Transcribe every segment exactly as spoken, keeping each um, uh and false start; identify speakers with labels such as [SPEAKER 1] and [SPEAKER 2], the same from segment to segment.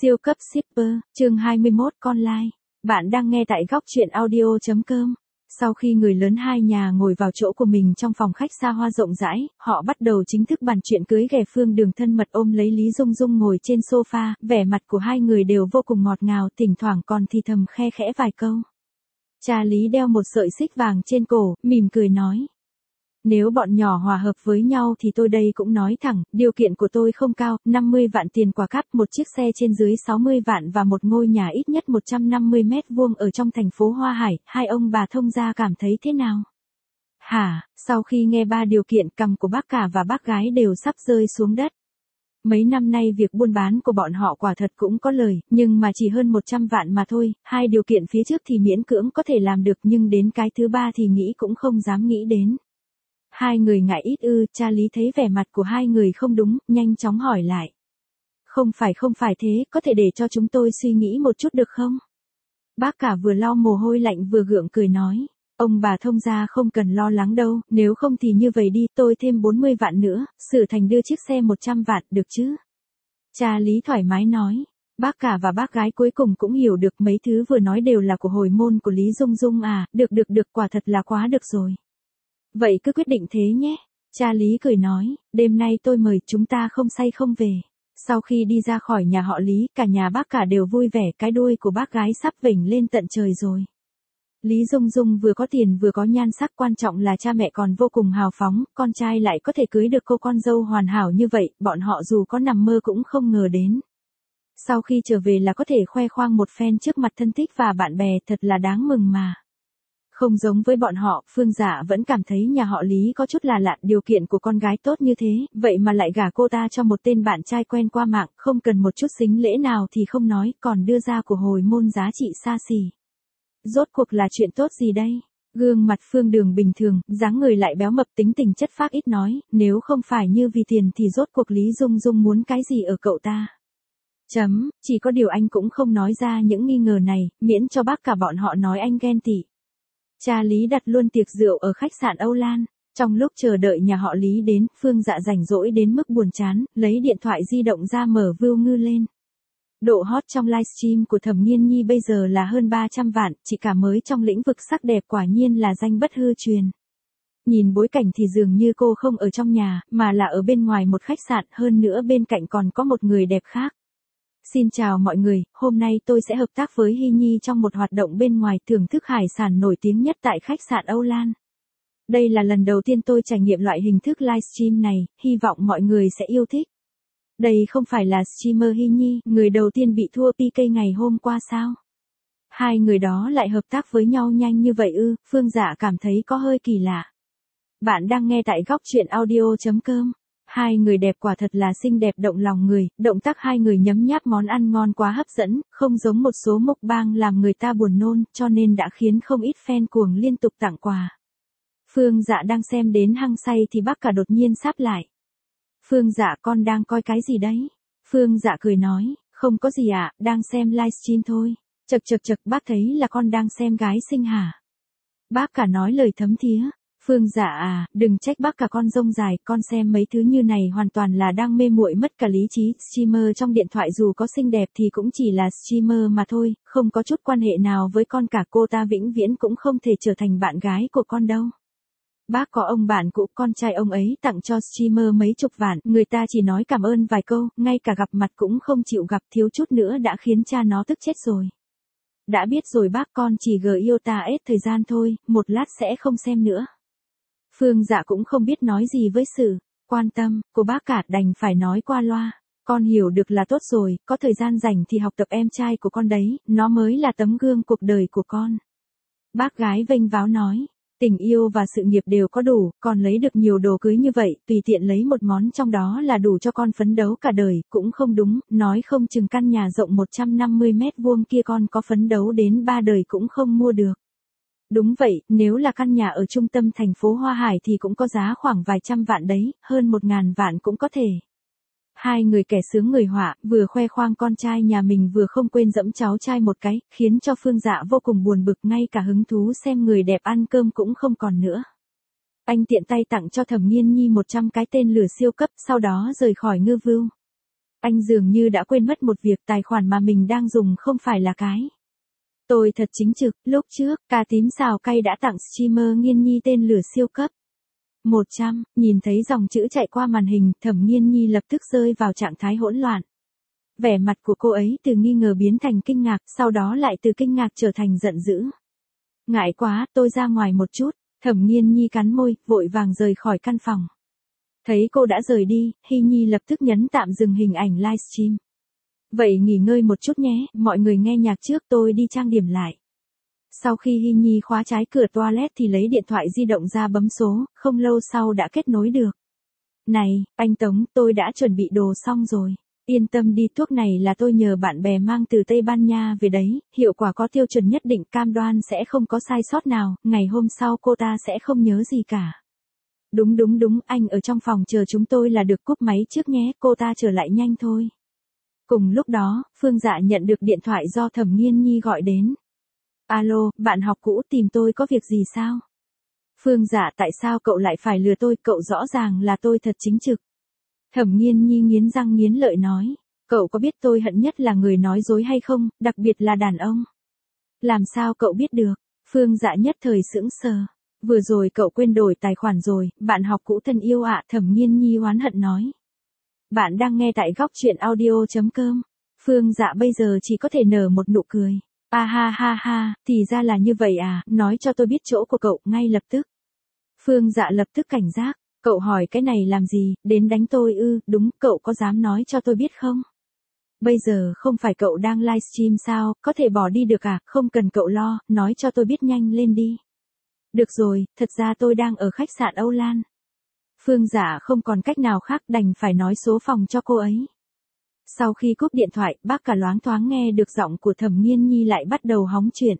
[SPEAKER 1] Siêu cấp shipper, chương hai mươi mốt con lai. Bạn đang nghe tại góc truyện audio.com. Sau khi người lớn hai nhà ngồi vào chỗ của mình trong phòng khách xa hoa rộng rãi, họ bắt đầu chính thức bàn chuyện cưới ghẻ. Phương Đường thân mật ôm lấy Lý Dung Dung ngồi trên sofa, vẻ mặt của hai người đều vô cùng ngọt ngào, thỉnh thoảng còn thì thầm khe khẽ vài câu. Cha Lý đeo một sợi xích vàng trên cổ, mỉm cười nói. Nếu bọn nhỏ hòa hợp với nhau thì tôi đây cũng nói thẳng, điều kiện của tôi không cao, năm mươi vạn tiền quà cáp, một chiếc xe trên dưới sáu mươi vạn và một ngôi nhà ít nhất một trăm năm mươi mét vuông ở trong thành phố Hoa Hải, hai ông bà thông gia cảm thấy thế nào? Hả, sau khi nghe ba điều kiện, cằm của bác cả và bác gái đều sắp rơi xuống đất. Mấy năm nay việc buôn bán của bọn họ quả thật cũng có lời, nhưng mà chỉ hơn một trăm vạn mà thôi, hai điều kiện phía trước thì miễn cưỡng có thể làm được nhưng đến cái thứ ba thì nghĩ cũng không dám nghĩ đến. Hai người ngại ít ư, cha Lý thấy vẻ mặt của hai người không đúng, nhanh chóng hỏi lại. Không phải không phải thế, có thể để cho chúng tôi suy nghĩ một chút được không? Bác cả vừa lau mồ hôi lạnh vừa gượng cười nói. Ông bà thông gia không cần lo lắng đâu, nếu không thì như vậy đi, tôi thêm bốn mươi vạn nữa, sửa thành đưa chiếc xe một trăm vạn, được chứ? Cha Lý thoải mái nói. Bác cả và bác gái cuối cùng cũng hiểu được mấy thứ vừa nói đều là của hồi môn của Lý Dung Dung à, được được được, quả thật là quá được rồi. Vậy cứ quyết định thế nhé. Cha Lý cười nói, đêm nay tôi mời, chúng ta không say không về. Sau khi đi ra khỏi nhà họ Lý, cả nhà bác cả đều vui vẻ, cái đuôi của bác gái sắp vểnh lên tận trời rồi. Lý Dung Dung vừa có tiền vừa có nhan sắc, quan trọng là cha mẹ còn vô cùng hào phóng, con trai lại có thể cưới được cô con dâu hoàn hảo như vậy, bọn họ dù có nằm mơ cũng không ngờ đến. Sau khi trở về là có thể khoe khoang một phen trước mặt thân thích và bạn bè, thật là đáng mừng mà. Không giống với bọn họ, Phương Dạ vẫn cảm thấy nhà họ Lý có chút là lạ, điều kiện của con gái tốt như thế, vậy mà lại gả cô ta cho một tên bạn trai quen qua mạng, không cần một chút sính lễ nào thì không nói, còn đưa ra của hồi môn giá trị xa xỉ. Rốt cuộc là chuyện tốt gì đây? Gương mặt Phương Đường bình thường, dáng người lại béo mập, tính tình chất phác ít nói, nếu không phải như vì tiền thì rốt cuộc Lý Dung Dung muốn cái gì ở cậu ta? Chấm, chỉ có điều anh cũng không nói ra những nghi ngờ này, miễn cho bác cả bọn họ nói anh ghen tị. Cha Lý đặt luôn tiệc rượu ở khách sạn Âu Lan. Trong lúc chờ đợi nhà họ Lý đến, Phương Dạ rảnh rỗi đến mức buồn chán, lấy điện thoại di động ra mở view ngư lên. Độ hot trong livestream của Thẩm Nghiên Nhi bây giờ là hơn ba trăm vạn, chị cả mới trong lĩnh vực sắc đẹp quả nhiên là danh bất hư truyền. Nhìn bối cảnh thì dường như cô không ở trong nhà, mà là ở bên ngoài một khách sạn, hơn nữa bên cạnh còn có một người đẹp khác. Xin chào mọi người, hôm nay tôi sẽ hợp tác với Hy Nhi trong một hoạt động bên ngoài thưởng thức hải sản nổi tiếng nhất tại khách sạn Âu Lan. Đây là lần đầu tiên tôi trải nghiệm loại hình thức livestream này, hy vọng mọi người sẽ yêu thích. Đây không phải là streamer Hy Nhi, người đầu tiên bị thua pê ca ngày hôm qua sao? Hai người đó lại hợp tác với nhau nhanh như vậy ư, Phương Dạ cảm thấy có hơi kỳ lạ. Bạn đang nghe tại góc truyện audio.com. Hai người đẹp quả thật là xinh đẹp động lòng người, động tác hai người nhấm nháp món ăn ngon quá hấp dẫn, không giống một số mukbang làm người ta buồn nôn, cho nên đã khiến không ít fan cuồng liên tục tặng quà. Phương Dạ đang xem đến hăng say thì bác cả đột nhiên sáp lại. Phương Dạ, con đang coi cái gì đấy? Phương Dạ cười nói, không có gì ạ, à, đang xem livestream thôi. Chật chật chật, bác thấy là con đang xem gái xinh hả? Bác cả nói lời thấm thía. Phương Dạ à, đừng trách bác cả con rông dài, con xem mấy thứ như này hoàn toàn là đang mê muội mất cả lý trí, streamer trong điện thoại dù có xinh đẹp thì cũng chỉ là streamer mà thôi, không có chút quan hệ nào với con cả, cô ta vĩnh viễn cũng không thể trở thành bạn gái của con đâu. Bác có ông bạn cũ, con trai ông ấy tặng cho streamer mấy chục vạn, người ta chỉ nói cảm ơn vài câu, ngay cả gặp mặt cũng không chịu gặp, thiếu chút nữa đã khiến cha nó tức chết rồi. Đã biết rồi bác, con chỉ gờ yêu ta hết thời gian thôi, một lát sẽ không xem nữa. Phương Dạ cũng không biết nói gì với sự quan tâm của bác cả, đành phải nói qua loa. Con hiểu được là tốt rồi, có thời gian rảnh thì học tập em trai của con đấy, nó mới là tấm gương cuộc đời của con. Bác gái vênh váo nói, tình yêu và sự nghiệp đều có đủ, còn lấy được nhiều đồ cưới như vậy, tùy tiện lấy một món trong đó là đủ cho con phấn đấu cả đời, cũng không đúng, nói không chừng căn nhà rộng một trăm năm mươi mét vuông kia con có phấn đấu đến ba đời cũng không mua được. Đúng vậy, nếu là căn nhà ở trung tâm thành phố Hoa Hải thì cũng có giá khoảng vài trăm vạn đấy, hơn một ngàn vạn cũng có thể. Hai người kẻ sướng người họa, vừa khoe khoang con trai nhà mình vừa không quên dẫm cháu trai một cái, khiến cho Phương Dạ vô cùng buồn bực, ngay cả hứng thú xem người đẹp ăn cơm cũng không còn nữa. Anh tiện tay tặng cho Thẩm Nghiên Nhi một trăm cái tên lửa siêu cấp, sau đó rời khỏi ngư view. Anh dường như đã quên mất một việc, tài khoản mà mình đang dùng không phải là cái. Tôi thật chính trực, lúc trước, cà tím xào cay đã tặng streamer Nghiên Nhi tên lửa siêu cấp. một trăm, nhìn thấy dòng chữ chạy qua màn hình, Thẩm Nghiên Nhi lập tức rơi vào trạng thái hỗn loạn. Vẻ mặt của cô ấy từ nghi ngờ biến thành kinh ngạc, sau đó lại từ kinh ngạc trở thành giận dữ. Ngại quá, tôi ra ngoài một chút. Thẩm Nghiên Nhi cắn môi, vội vàng rời khỏi căn phòng. Thấy cô đã rời đi, Hy Nhi lập tức nhấn tạm dừng hình ảnh livestream. Vậy nghỉ ngơi một chút nhé, mọi người nghe nhạc trước, tôi đi trang điểm lại. Sau khi Hy Nhi khóa trái cửa toilet thì lấy điện thoại di động ra bấm số, không lâu sau đã kết nối được. Này, anh Tống, tôi đã chuẩn bị đồ xong rồi. Yên tâm đi, thuốc này là tôi nhờ bạn bè mang từ Tây Ban Nha về đấy, hiệu quả có tiêu chuẩn nhất định, cam đoan sẽ không có sai sót nào, ngày hôm sau cô ta sẽ không nhớ gì cả. Đúng đúng đúng, anh ở trong phòng chờ chúng tôi là được, cúp máy trước nhé, cô ta trở lại nhanh thôi. Cùng lúc đó, Phương Dạ nhận được điện thoại do Thẩm Nghiên Nhi gọi đến. Alo, bạn học cũ tìm tôi có việc gì sao? Phương Dạ, tại sao cậu lại phải lừa tôi, cậu rõ ràng là tôi thật chính trực. Thẩm Nghiên Nhi nghiến răng nghiến lợi nói, cậu có biết tôi hận nhất là người nói dối hay không, đặc biệt là đàn ông. Làm sao cậu biết được? Phương Dạ nhất thời sững sờ. Vừa rồi cậu quên đổi tài khoản rồi, bạn học cũ thân yêu ạ, Thẩm Nghiên Nhi oán hận nói. Bạn đang nghe tại góc truyện audio chấm com. Phương Dạ bây giờ chỉ có thể nở một nụ cười. À ha ha ha, thì ra là như vậy à, nói cho tôi biết chỗ của cậu, ngay lập tức. Phương Dạ lập tức cảnh giác, cậu hỏi cái này làm gì, đến đánh tôi ư, đúng, cậu có dám nói cho tôi biết không? Bây giờ không phải cậu đang livestream sao, có thể bỏ đi được à, không cần cậu lo, nói cho tôi biết nhanh lên đi. Được rồi, thật ra tôi đang ở khách sạn Âu Lan. Phương Dạ không còn cách nào khác, đành phải nói số phòng cho cô ấy. Sau khi cúp điện thoại, bác cả loáng thoáng nghe được giọng của Thẩm Nghiên Nhi lại bắt đầu hóng chuyện.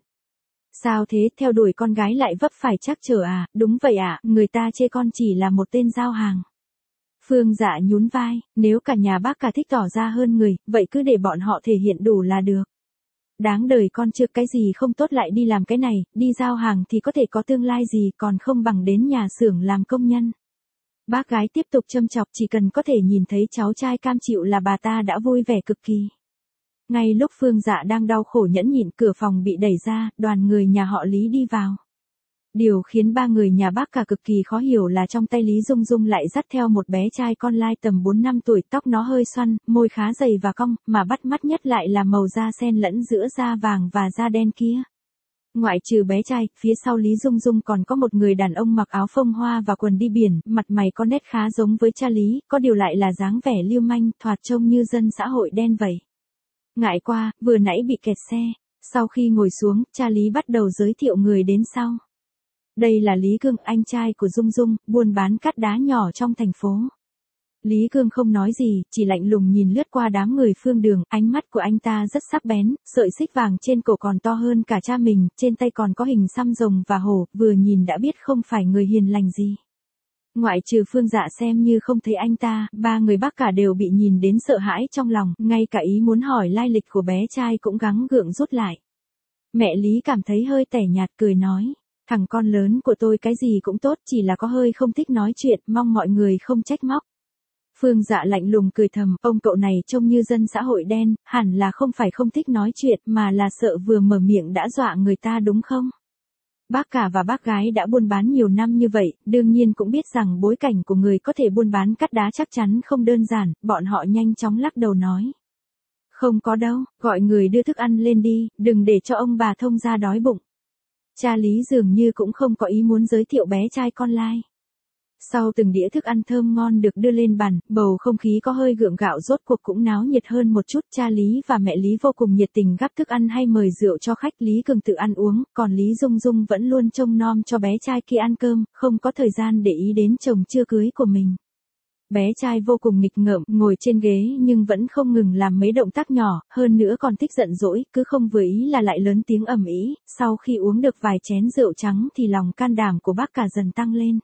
[SPEAKER 1] Sao thế, theo đuổi con gái lại vấp phải trắc trở à, đúng vậy ạ, à, người ta chê con chỉ là một tên giao hàng. Phương Dạ nhún vai, nếu cả nhà bác cả thích tỏ ra hơn người, vậy cứ để bọn họ thể hiện đủ là được. Đáng đời con chưa, cái gì không tốt lại đi làm cái này, đi giao hàng thì có thể có tương lai gì, còn không bằng đến nhà xưởng làm công nhân. Bác gái tiếp tục châm chọc, chỉ cần có thể nhìn thấy cháu trai cam chịu là bà ta đã vui vẻ cực kỳ. Ngay lúc Phương Dạ đang đau khổ nhẫn nhịn, cửa phòng bị đẩy ra, đoàn người nhà họ Lý đi vào. Điều khiến ba người nhà bác cả cực kỳ khó hiểu là trong tay Lý Dung Dung lại dắt theo một bé trai con lai tầm bốn năm tuổi, tóc nó hơi xoăn, môi khá dày và cong, mà bắt mắt nhất lại là màu da xen lẫn giữa da vàng và da đen kia. Ngoại trừ bé trai, phía sau Lý Dung Dung còn có một người đàn ông mặc áo phông hoa và quần đi biển, mặt mày có nét khá giống với cha Lý, có điều lại là dáng vẻ lưu manh, thoạt trông như dân xã hội đen vậy. Ngại qua, vừa nãy bị kẹt xe. Sau khi ngồi xuống, cha Lý bắt đầu giới thiệu người đến sau. Đây là Lý Cương, anh trai của Dung Dung, buôn bán cát đá nhỏ trong thành phố. Lý Cương không nói gì, chỉ lạnh lùng nhìn lướt qua đám người Phương Đường, ánh mắt của anh ta rất sắc bén, sợi xích vàng trên cổ còn to hơn cả cha mình, trên tay còn có hình xăm rồng và hổ, vừa nhìn đã biết không phải người hiền lành gì. Ngoại trừ Phương Dạ xem như không thấy anh ta, ba người bác cả đều bị nhìn đến sợ hãi trong lòng, ngay cả ý muốn hỏi lai lịch của bé trai cũng gắng gượng rút lại. Mẹ Lý cảm thấy hơi tẻ nhạt, cười nói, thằng con lớn của tôi cái gì cũng tốt, chỉ là có hơi không thích nói chuyện, mong mọi người không trách móc. Phương Dạ lạnh lùng cười thầm, ông cậu này trông như dân xã hội đen, hẳn là không phải không thích nói chuyện mà là sợ vừa mở miệng đã dọa người ta đúng không? Bác cả và bác gái đã buôn bán nhiều năm như vậy, đương nhiên cũng biết rằng bối cảnh của người có thể buôn bán cát đá chắc chắn không đơn giản, bọn họ nhanh chóng lắc đầu nói. Không có đâu, gọi người đưa thức ăn lên đi, đừng để cho ông bà thông gia đói bụng. Cha Lý dường như cũng không có ý muốn giới thiệu bé trai con lai. Sau từng đĩa thức ăn thơm ngon được đưa lên bàn, bầu không khí có hơi gượng gạo rốt cuộc cũng náo nhiệt hơn một chút. Cha Lý và mẹ Lý vô cùng nhiệt tình gắp thức ăn hay mời rượu cho khách. Lý Cường tự ăn uống, còn Lý Dung Dung vẫn luôn trông nom cho bé trai kia ăn cơm, không có thời gian để ý đến chồng chưa cưới của mình. Bé trai vô cùng nghịch ngợm, ngồi trên ghế nhưng vẫn không ngừng làm mấy động tác nhỏ, hơn nữa còn thích giận dỗi, cứ không vừa ý là lại lớn tiếng ầm ĩ. Sau khi uống được vài chén rượu trắng thì lòng can đảm của bác cả dần tăng lên.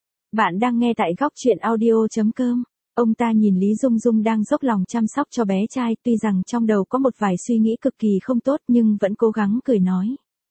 [SPEAKER 1] Bạn đang nghe tại góc truyện audio chấm com. Ông ta nhìn Lý Dung Dung đang dốc lòng chăm sóc cho bé trai, tuy rằng trong đầu có một vài suy nghĩ cực kỳ không tốt nhưng vẫn cố gắng cười nói.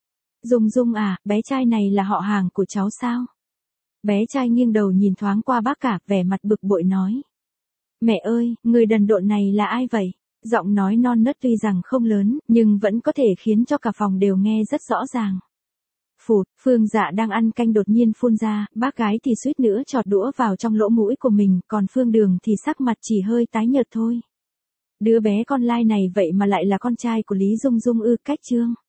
[SPEAKER 1] Dung Dung à, bé trai này là họ hàng của cháu sao? Bé trai nghiêng đầu nhìn thoáng qua bác cả, vẻ mặt bực bội nói. Mẹ ơi, người đần độn này là ai vậy? Giọng nói non nớt tuy rằng không lớn, nhưng vẫn có thể khiến cho cả phòng đều nghe rất rõ ràng. Phụt, Phương Dạ đang ăn canh đột nhiên phun ra, bác gái thì suýt nữa chọt đũa vào trong lỗ mũi của mình, còn Phương Đường thì sắc mặt chỉ hơi tái nhợt thôi. Đứa bé con lai này vậy mà lại là con trai của Lý Dung Dung ư? Cách Trương